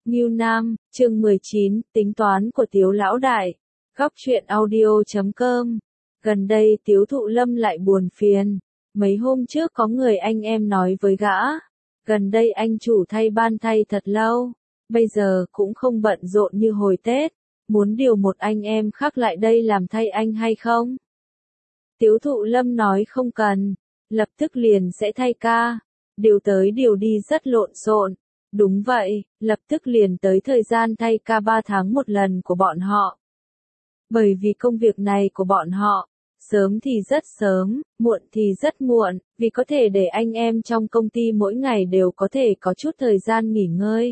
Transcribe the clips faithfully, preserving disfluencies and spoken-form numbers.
Ngưu Nam, chương mười chín, tính toán của Tiếu lão đại. Góc truyện audio chấm com. Gần đây Tiếu Thụ Lâm lại buồn phiền. Mấy hôm trước có người anh em nói với gã. Gần đây anh chủ thay ban thay thật lâu. Bây giờ cũng không bận rộn như hồi Tết. Muốn điều một anh em khác lại đây làm thay anh hay không? Tiếu Thụ Lâm nói không cần. Lập tức liền sẽ thay ca. Điều tới điều đi rất lộn xộn. Đúng vậy, lập tức liền tới thời gian thay ca ba tháng một lần của bọn họ. Bởi vì công việc này của bọn họ, sớm thì rất sớm, muộn thì rất muộn, vì có thể để anh em trong công ty mỗi ngày đều có thể có chút thời gian nghỉ ngơi.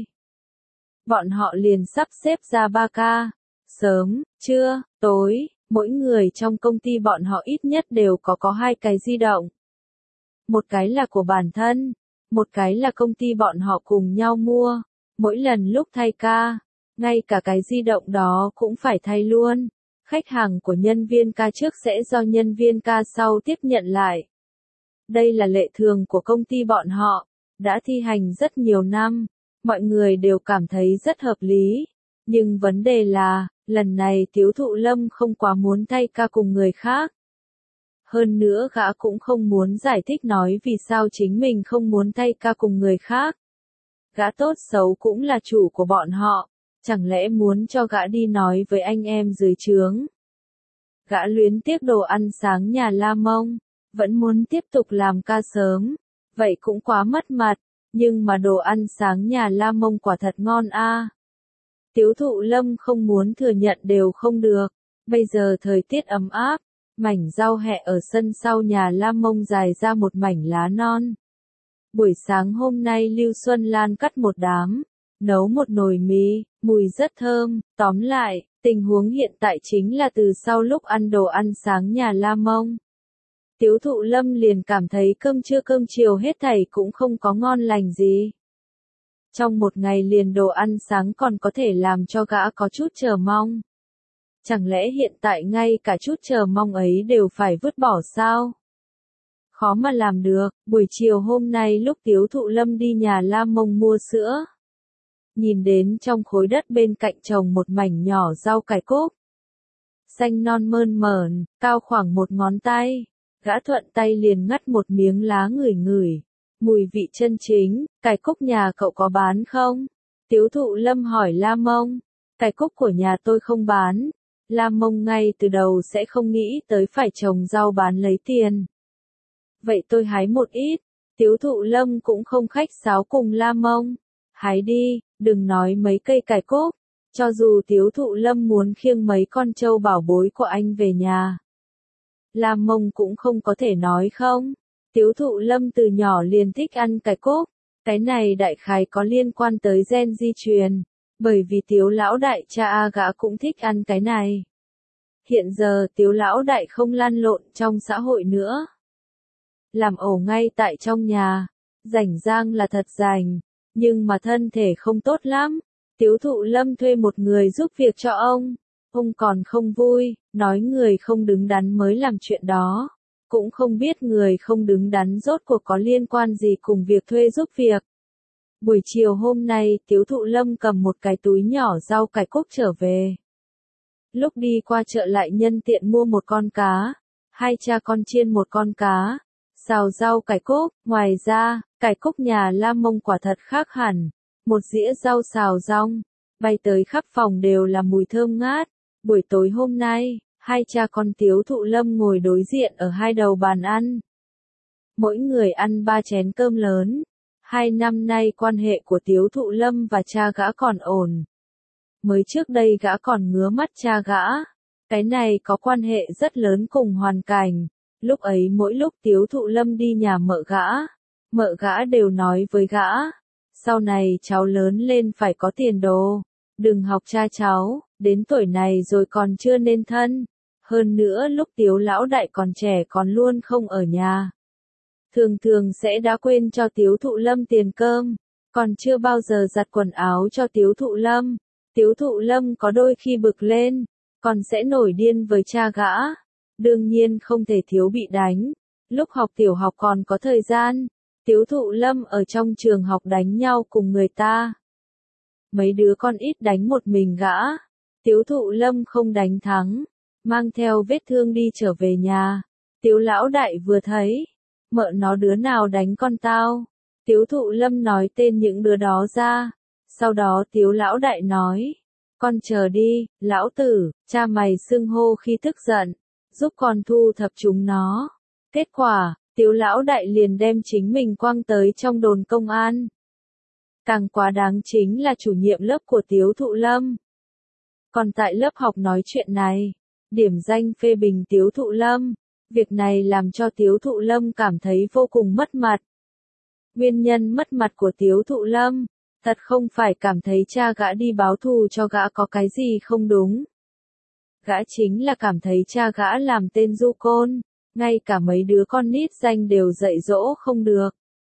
Bọn họ liền sắp xếp ra ba ca, sớm, trưa, tối, mỗi người trong công ty bọn họ ít nhất đều có có hai cái di động. Một cái là của bản thân. Một cái là công ty bọn họ cùng nhau mua, mỗi lần lúc thay ca, ngay cả cái di động đó cũng phải thay luôn. Khách hàng của nhân viên ca trước sẽ do nhân viên ca sau tiếp nhận lại. Đây là lệ thường của công ty bọn họ, đã thi hành rất nhiều năm, mọi người đều cảm thấy rất hợp lý. Nhưng vấn đề là, lần này Tiếu Thụ Lâm không quá muốn thay ca cùng người khác. Hơn nữa gã cũng không muốn giải thích nói vì sao chính mình không muốn thay ca cùng người khác. Gã tốt xấu cũng là chủ của bọn họ, chẳng lẽ muốn cho gã đi nói với anh em dưới trướng. Gã luyến tiếc đồ ăn sáng nhà La Mông, vẫn muốn tiếp tục làm ca sớm, vậy cũng quá mất mặt, nhưng mà đồ ăn sáng nhà La Mông quả thật ngon a. Tiếu Thụ Lâm không muốn thừa nhận đều không được, bây giờ thời tiết ấm áp. Mảnh rau hẹ ở sân sau nhà La Mông dài ra một mảnh lá non. Buổi sáng hôm nay Lưu Xuân Lan cắt một đám, nấu một nồi mì, mùi rất thơm. Tóm lại, tình huống hiện tại chính là từ sau lúc ăn đồ ăn sáng nhà La Mông, Tiếu Thụ Lâm liền cảm thấy cơm trưa cơm chiều hết thảy cũng không có ngon lành gì. Trong một ngày liền đồ ăn sáng còn có thể làm cho gã có chút chờ mong. Chẳng lẽ hiện tại ngay cả chút chờ mong ấy đều phải vứt bỏ sao? Khó mà làm được. Buổi chiều hôm nay lúc Tiếu Thụ Lâm đi nhà La Mông mua sữa, nhìn đến trong khối đất bên cạnh trồng một mảnh nhỏ rau cải cúc. Xanh non mơn mởn, cao khoảng một ngón tay. Gã thuận tay liền ngắt một miếng lá ngửi ngửi. Mùi vị chân chính, cải cúc nhà cậu có bán không? Tiếu Thụ Lâm hỏi La Mông. Cải cúc của nhà tôi không bán. La Mông ngay từ đầu sẽ không nghĩ tới phải trồng rau bán lấy tiền. Vậy tôi hái một ít. Tiếu Thụ Lâm cũng không khách sáo cùng La Mông. Hái đi, đừng nói mấy cây cải cúc. Cho dù Tiếu Thụ Lâm muốn khiêng mấy con trâu bảo bối của anh về nhà, La Mông cũng không có thể nói không. Tiếu Thụ Lâm từ nhỏ liền thích ăn cải cúc. Cái này đại khái có liên quan tới gen di truyền. Bởi vì Tiếu lão đại cha A gã cũng thích ăn cái này. Hiện giờ Tiếu lão đại không lăn lộn trong xã hội nữa. Làm ổ ngay tại trong nhà. Rảnh rang là thật rảnh. Nhưng mà thân thể không tốt lắm. Tiếu Thụ Lâm thuê một người giúp việc cho ông. Ông còn không vui, nói người không đứng đắn mới làm chuyện đó. Cũng không biết người không đứng đắn rốt cuộc có liên quan gì cùng việc thuê giúp việc. Buổi chiều hôm nay Tiếu Thụ Lâm cầm một cái túi nhỏ rau cải cúc trở về. Lúc đi qua chợ lại nhân tiện mua một con cá. Hai cha con chiên một con cá. Xào rau cải cúc. Ngoài ra, cải cúc nhà La Mông quả thật khác hẳn. Một dĩa rau xào rong. Bay tới khắp phòng đều là mùi thơm ngát. Buổi tối hôm nay, hai cha con Tiếu Thụ Lâm ngồi đối diện ở hai đầu bàn ăn. Mỗi người ăn ba chén cơm lớn. Hai năm nay quan hệ của Tiếu Thụ Lâm và cha gã còn ổn. Mới trước đây gã còn ngứa mắt cha gã. Cái này có quan hệ rất lớn cùng hoàn cảnh. Lúc ấy mỗi lúc Tiếu Thụ Lâm đi nhà mợ gã, mợ gã đều nói với gã. Sau này cháu lớn lên phải có tiền đồ. Đừng học cha cháu, đến tuổi này rồi còn chưa nên thân. Hơn nữa lúc Tiếu lão đại còn trẻ còn luôn không ở nhà. Thường thường sẽ đã quên cho Tiếu Thụ Lâm tiền cơm, còn chưa bao giờ giặt quần áo cho Tiếu Thụ Lâm. Tiếu Thụ Lâm có đôi khi bực lên, còn sẽ nổi điên với cha gã. Đương nhiên không thể thiếu bị đánh. Lúc học tiểu học còn có thời gian, Tiếu Thụ Lâm ở trong trường học đánh nhau cùng người ta. mấy đứa con ít đánh một mình gã. Tiếu Thụ Lâm không đánh thắng, mang theo vết thương đi trở về nhà. Tiếu lão đại vừa thấy, mợ nó đứa nào đánh con tao. Tiếu Thụ Lâm nói tên những đứa đó ra. Sau đó Tiếu lão đại nói, con chờ đi, lão tử, cha mày xưng hô khi tức giận, giúp con thu thập chúng nó. Kết quả, Tiếu lão đại liền đem chính mình quăng tới trong đồn công an. Càng quá đáng chính là chủ nhiệm lớp của Tiếu Thụ Lâm. Còn tại lớp học nói chuyện này, điểm danh phê bình Tiếu Thụ Lâm. Việc này làm cho Tiếu Thụ Lâm cảm thấy vô cùng mất mặt. Nguyên nhân mất mặt của Tiếu Thụ Lâm, thật không phải cảm thấy cha gã đi báo thù cho gã có cái gì không đúng. Gã chính là cảm thấy cha gã làm tên du côn, ngay cả mấy đứa con nít danh đều dạy dỗ không được.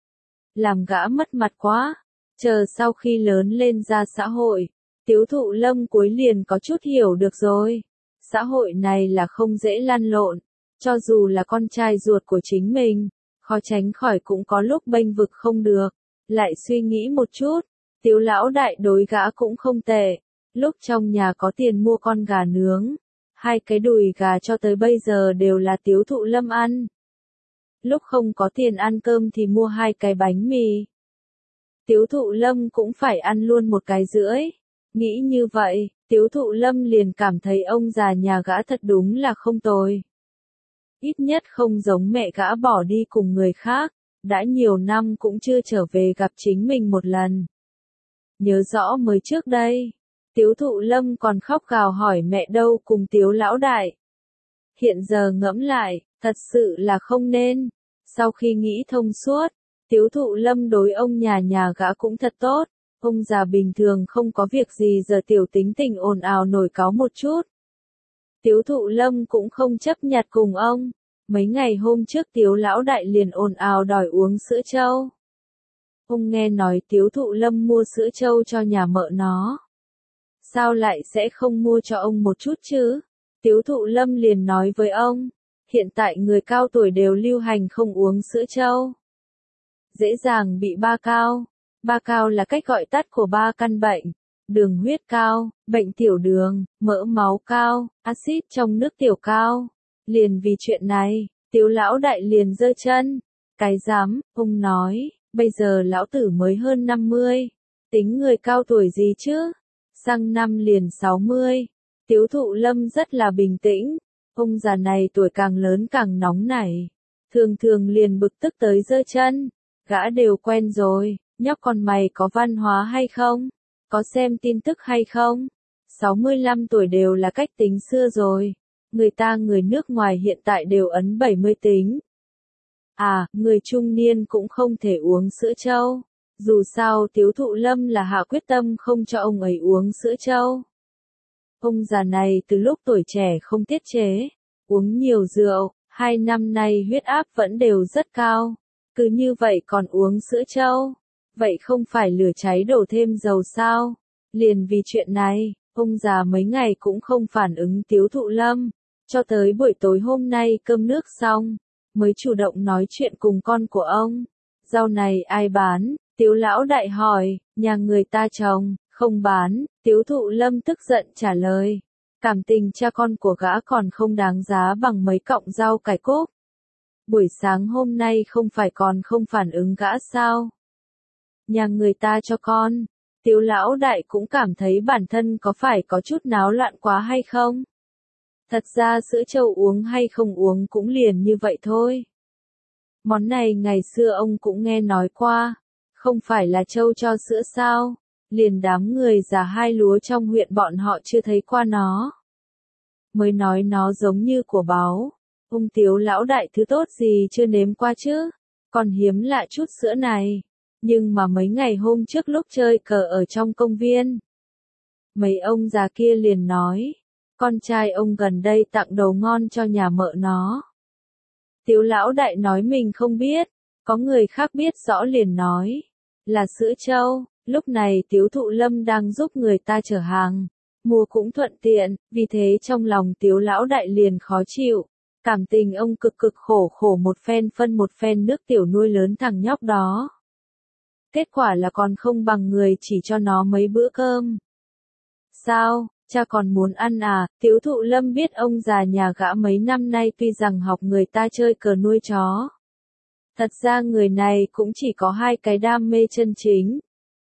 Làm gã mất mặt quá, chờ sau khi lớn lên ra xã hội, Tiếu Thụ Lâm cuối liền có chút hiểu được rồi. Xã hội này là không dễ lăn lộn, cho dù là con trai ruột của chính mình, khó tránh khỏi cũng có lúc bênh vực không được. Lại suy nghĩ một chút, Tiếu lão đại đối gã cũng không tệ. Lúc trong nhà có tiền mua con gà nướng, hai cái đùi gà cho tới bây giờ đều là Tiếu Thụ Lâm ăn. Lúc không có tiền ăn cơm thì mua hai cái bánh mì. Tiếu Thụ Lâm cũng phải ăn luôn một cái rưỡi. Nghĩ như vậy, Tiếu Thụ Lâm liền cảm thấy ông già nhà gã thật đúng là không tồi. Ít nhất không giống mẹ gã bỏ đi cùng người khác, đã nhiều năm cũng chưa trở về gặp chính mình một lần. Nhớ rõ mới trước đây, Tiếu Thụ Lâm còn khóc gào hỏi mẹ đâu cùng Tiếu lão đại. Hiện giờ ngẫm lại, thật sự là không nên. Sau khi nghĩ thông suốt, Tiếu Thụ Lâm đối ông nhà nhà gã cũng thật tốt. Ông già bình thường không có việc gì giờ tiểu tính tình ồn ào nổi cáu một chút. Tiếu Thụ Lâm cũng không chấp nhặt cùng ông. Mấy ngày hôm trước Tiếu lão đại liền ồn ào đòi uống sữa trâu. Ông nghe nói Tiếu Thụ Lâm mua sữa trâu cho nhà mợ nó. Sao lại sẽ không mua cho ông một chút chứ? Tiếu Thụ Lâm liền nói với ông, hiện tại người cao tuổi đều lưu hành không uống sữa trâu. Dễ dàng bị ba cao. Ba cao là cách gọi tắt của ba căn bệnh. Đường huyết cao, bệnh tiểu đường, mỡ máu cao, axit trong nước tiểu cao. Liền vì chuyện này, Tiếu lão đại liền giơ chân. Cái dám, ông nói, bây giờ lão tử mới hơn năm mươi. Tính người cao tuổi gì chứ? Sang năm liền sáu mươi. Tiếu Thụ Lâm rất là bình tĩnh. Ông già này tuổi càng lớn càng nóng nảy. Thường thường liền bực tức tới giơ chân. Gã đều quen rồi, nhóc con mày có văn hóa hay không? Có xem tin tức hay không? sáu mươi lăm tuổi đều là cách tính xưa rồi. Người ta người nước ngoài hiện tại đều ấn bảy mươi tính. À, người trung niên cũng không thể uống sữa trâu. Dù sao Tiếu Thụ Lâm là hạ quyết tâm không cho ông ấy uống sữa trâu. Ông già này từ lúc tuổi trẻ không tiết chế, uống nhiều rượu, hai năm nay huyết áp vẫn đều rất cao. Cứ như vậy còn uống sữa trâu, vậy không phải lửa cháy đổ thêm dầu sao? Liền vì chuyện này, ông già mấy ngày cũng không phản ứng Tiếu Thụ Lâm, cho tới buổi tối hôm nay cơm nước xong, mới chủ động nói chuyện cùng con của ông. Rau này ai bán? Tiếu lão đại hỏi, nhà người ta trồng, không bán. Tiếu Thụ Lâm tức giận trả lời, cảm tình cha con của gã còn không đáng giá bằng mấy cọng rau cải cúc. Buổi sáng hôm nay không phải còn không phản ứng gã sao? Nhà người ta cho con. Tiếu lão đại cũng cảm thấy bản thân có phải có chút náo loạn quá hay không? Thật ra sữa trâu uống hay không uống cũng liền như vậy thôi. Món này ngày xưa ông cũng nghe nói qua. Không phải là trâu cho sữa sao? Liền đám người già hai lúa trong huyện bọn họ chưa thấy qua nó. Mới nói nó giống như của báu. Ông Tiếu lão đại thứ tốt gì chưa nếm qua chứ? Còn hiếm lạ chút sữa này. Nhưng mà mấy ngày hôm trước lúc chơi cờ ở trong công viên, mấy ông già kia liền nói, con trai ông gần đây tặng đồ ngon cho nhà mợ nó. Tiếu lão đại nói mình không biết, có người khác biết rõ liền nói, là sữa trâu. Lúc này Tiếu Thụ Lâm đang giúp người ta chở hàng, mua cũng thuận tiện, vì thế trong lòng Tiếu lão đại liền khó chịu. Cảm tình ông cực cực khổ khổ một phen phân một phen nước tiểu nuôi lớn thằng nhóc đó. kết quả là còn không bằng người chỉ cho nó mấy bữa cơm. Sao, cha còn muốn ăn à? Tiếu Thụ Lâm biết ông già nhà gã mấy năm nay tuy rằng học người ta chơi cờ nuôi chó. Thật ra người này cũng chỉ có hai cái đam mê chân chính.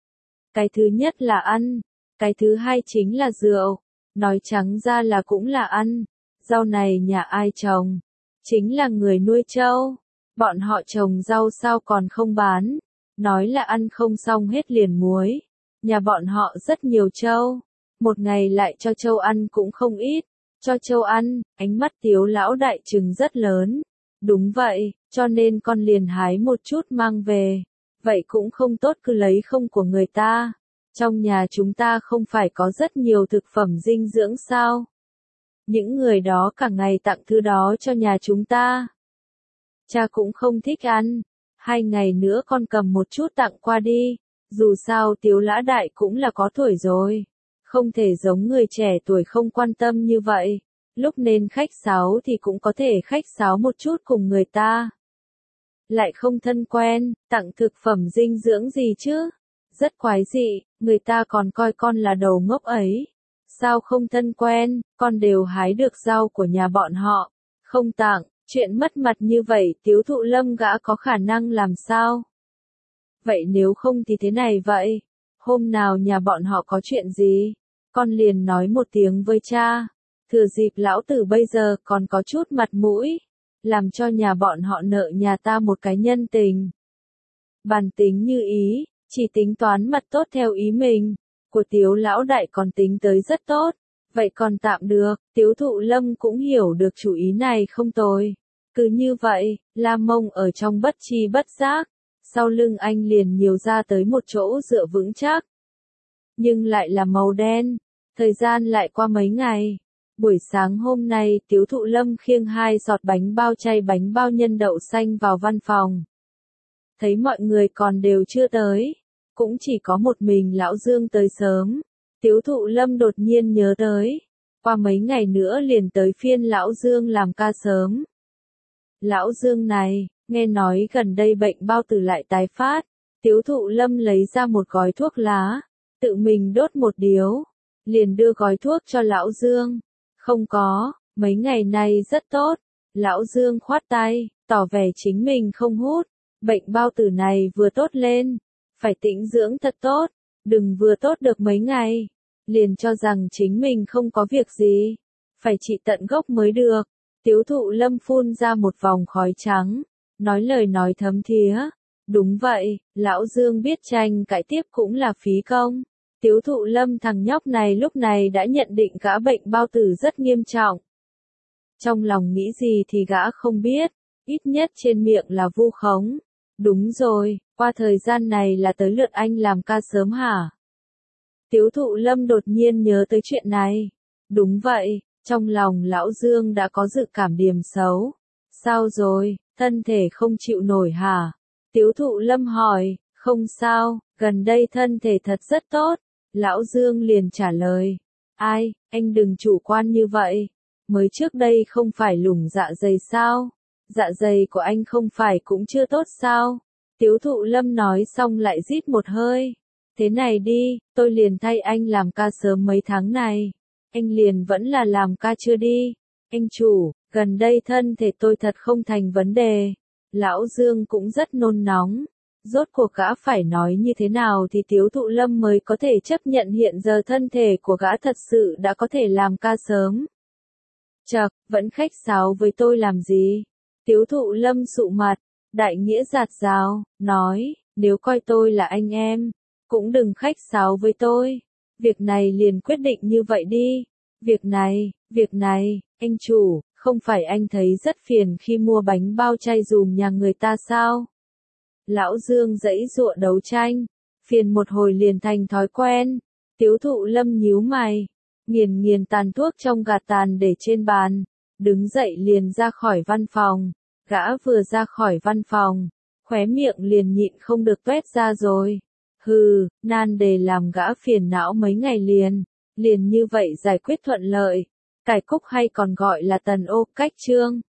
Cái thứ nhất là ăn, cái thứ hai chính là rượu. Nói trắng ra là cũng là ăn. Rau này nhà ai trồng? Chính là người nuôi trâu. Bọn họ trồng rau sao còn không bán? Nói là ăn không xong hết liền muối. Nhà bọn họ rất nhiều trâu. Một ngày lại cho trâu ăn cũng không ít. Cho trâu ăn, ánh mắt Tiếu lão đại trừng rất lớn. Đúng vậy, cho nên con liền hái một chút mang về. Vậy cũng không tốt cứ lấy không của người ta. Trong nhà chúng ta không phải có rất nhiều thực phẩm dinh dưỡng sao? Những người đó cả ngày tặng thứ đó cho nhà chúng ta. Cha cũng không thích ăn. Hai ngày nữa con cầm một chút tặng qua đi. Dù sao Tiếu lão đại cũng là có tuổi rồi. Không thể giống người trẻ tuổi không quan tâm như vậy. Lúc nên khách sáo thì cũng có thể khách sáo một chút cùng người ta. Lại không thân quen, tặng thực phẩm dinh dưỡng gì chứ? Rất quái dị, người ta còn coi con là đầu ngốc ấy. Sao không thân quen, con đều hái được rau của nhà bọn họ. Không tặng, chuyện mất mặt như vậy Tiếu Thụ Lâm gã có khả năng làm sao? Vậy nếu không thì thế này vậy. Hôm nào nhà bọn họ có chuyện gì? Con liền nói một tiếng với cha. Thừa dịp lão tử bây giờ còn có chút mặt mũi. Làm cho nhà bọn họ nợ nhà ta một cái nhân tình. Bàn tính như ý, chỉ tính toán mặt tốt theo ý mình. Của Tiếu lão đại còn tính tới rất tốt. Vậy còn tạm được, Tiếu Thụ Lâm cũng hiểu được chủ ý này không tồi. Cứ như vậy, La Mông ở trong bất chi bất giác. Sau lưng anh liền nhiều ra tới một chỗ dựa vững chắc. Nhưng lại là màu đen. Thời gian lại qua mấy ngày. Buổi sáng hôm nay Tiếu Thụ Lâm khiêng hai giọt bánh bao chay bánh bao nhân đậu xanh vào văn phòng. Thấy mọi người còn đều chưa tới. Cũng chỉ có một mình Lão Dương tới sớm. Tiếu Thụ Lâm đột nhiên nhớ tới. Qua mấy ngày nữa liền tới phiên Lão Dương làm ca sớm. Lão Dương này, nghe nói gần đây bệnh bao tử lại tái phát. Tiếu Thụ Lâm lấy ra một gói thuốc lá. Tự mình đốt một điếu. Liền đưa gói thuốc cho Lão Dương. Không có, mấy ngày nay rất tốt. Lão Dương khoát tay, tỏ vẻ chính mình không hút. Bệnh bao tử này vừa tốt lên. Phải tĩnh dưỡng thật tốt. Đừng vừa tốt được mấy ngày. Liền cho rằng chính mình không có việc gì. Phải trị tận gốc mới được. Tiếu Thụ Lâm phun ra một vòng khói trắng. Nói lời nói thấm thía. Đúng vậy, Lão Dương biết tranh cãi tiếp cũng là phí công. Tiếu Thụ Lâm thằng nhóc này lúc này đã nhận định gã bệnh bao tử rất nghiêm trọng. Trong lòng nghĩ gì thì gã không biết, ít nhất trên miệng là vu khống. Đúng rồi, qua thời gian này là tới lượt anh làm ca sớm hả? Tiếu Thụ Lâm đột nhiên nhớ tới chuyện này. Đúng vậy, trong lòng Lão Dương đã có dự cảm điểm xấu. Sao rồi, thân thể không chịu nổi hả? Tiếu Thụ Lâm hỏi, không sao, gần đây thân thể thật rất tốt. Lão Dương liền trả lời. Ai, anh đừng chủ quan như vậy. Mới trước đây không phải lủng dạ dày sao? Dạ dày của anh không phải cũng chưa tốt sao? Tiếu Thụ Lâm nói xong lại rít một hơi. Thế này đi, tôi liền thay anh làm ca sớm mấy tháng này. Anh liền vẫn là làm ca chưa đi. Anh chủ, gần đây thân thể tôi thật không thành vấn đề. Lão Dương cũng rất nôn nóng. Rốt cuộc gã phải nói như thế nào thì Tiếu Thụ Lâm mới có thể chấp nhận hiện giờ thân thể của gã thật sự đã có thể làm ca sớm. Chậc, vẫn khách sáo với tôi làm gì? Tiếu Thụ Lâm sụ mặt, đại nghĩa giạt rào, nói, nếu coi tôi là anh em, cũng đừng khách sáo với tôi. Việc này liền quyết định như vậy đi. Việc này, việc này, anh chủ, không phải anh thấy rất phiền khi mua bánh bao chay dùm nhà người ta sao? Lão Dương giãy giụa đấu tranh, phiền một hồi liền thành thói quen. Tiếu Thụ Lâm nhíu mày, nghiền nghiền tàn thuốc trong gạt tàn để trên bàn, đứng dậy liền ra khỏi văn phòng. Gã vừa ra khỏi văn phòng, khóe miệng liền nhịn không được toét ra rồi. Hừ, nan đề làm gã phiền não mấy ngày liền, liền như vậy giải quyết thuận lợi. Cải Cúc hay còn gọi là Tần Ô Cách Trương,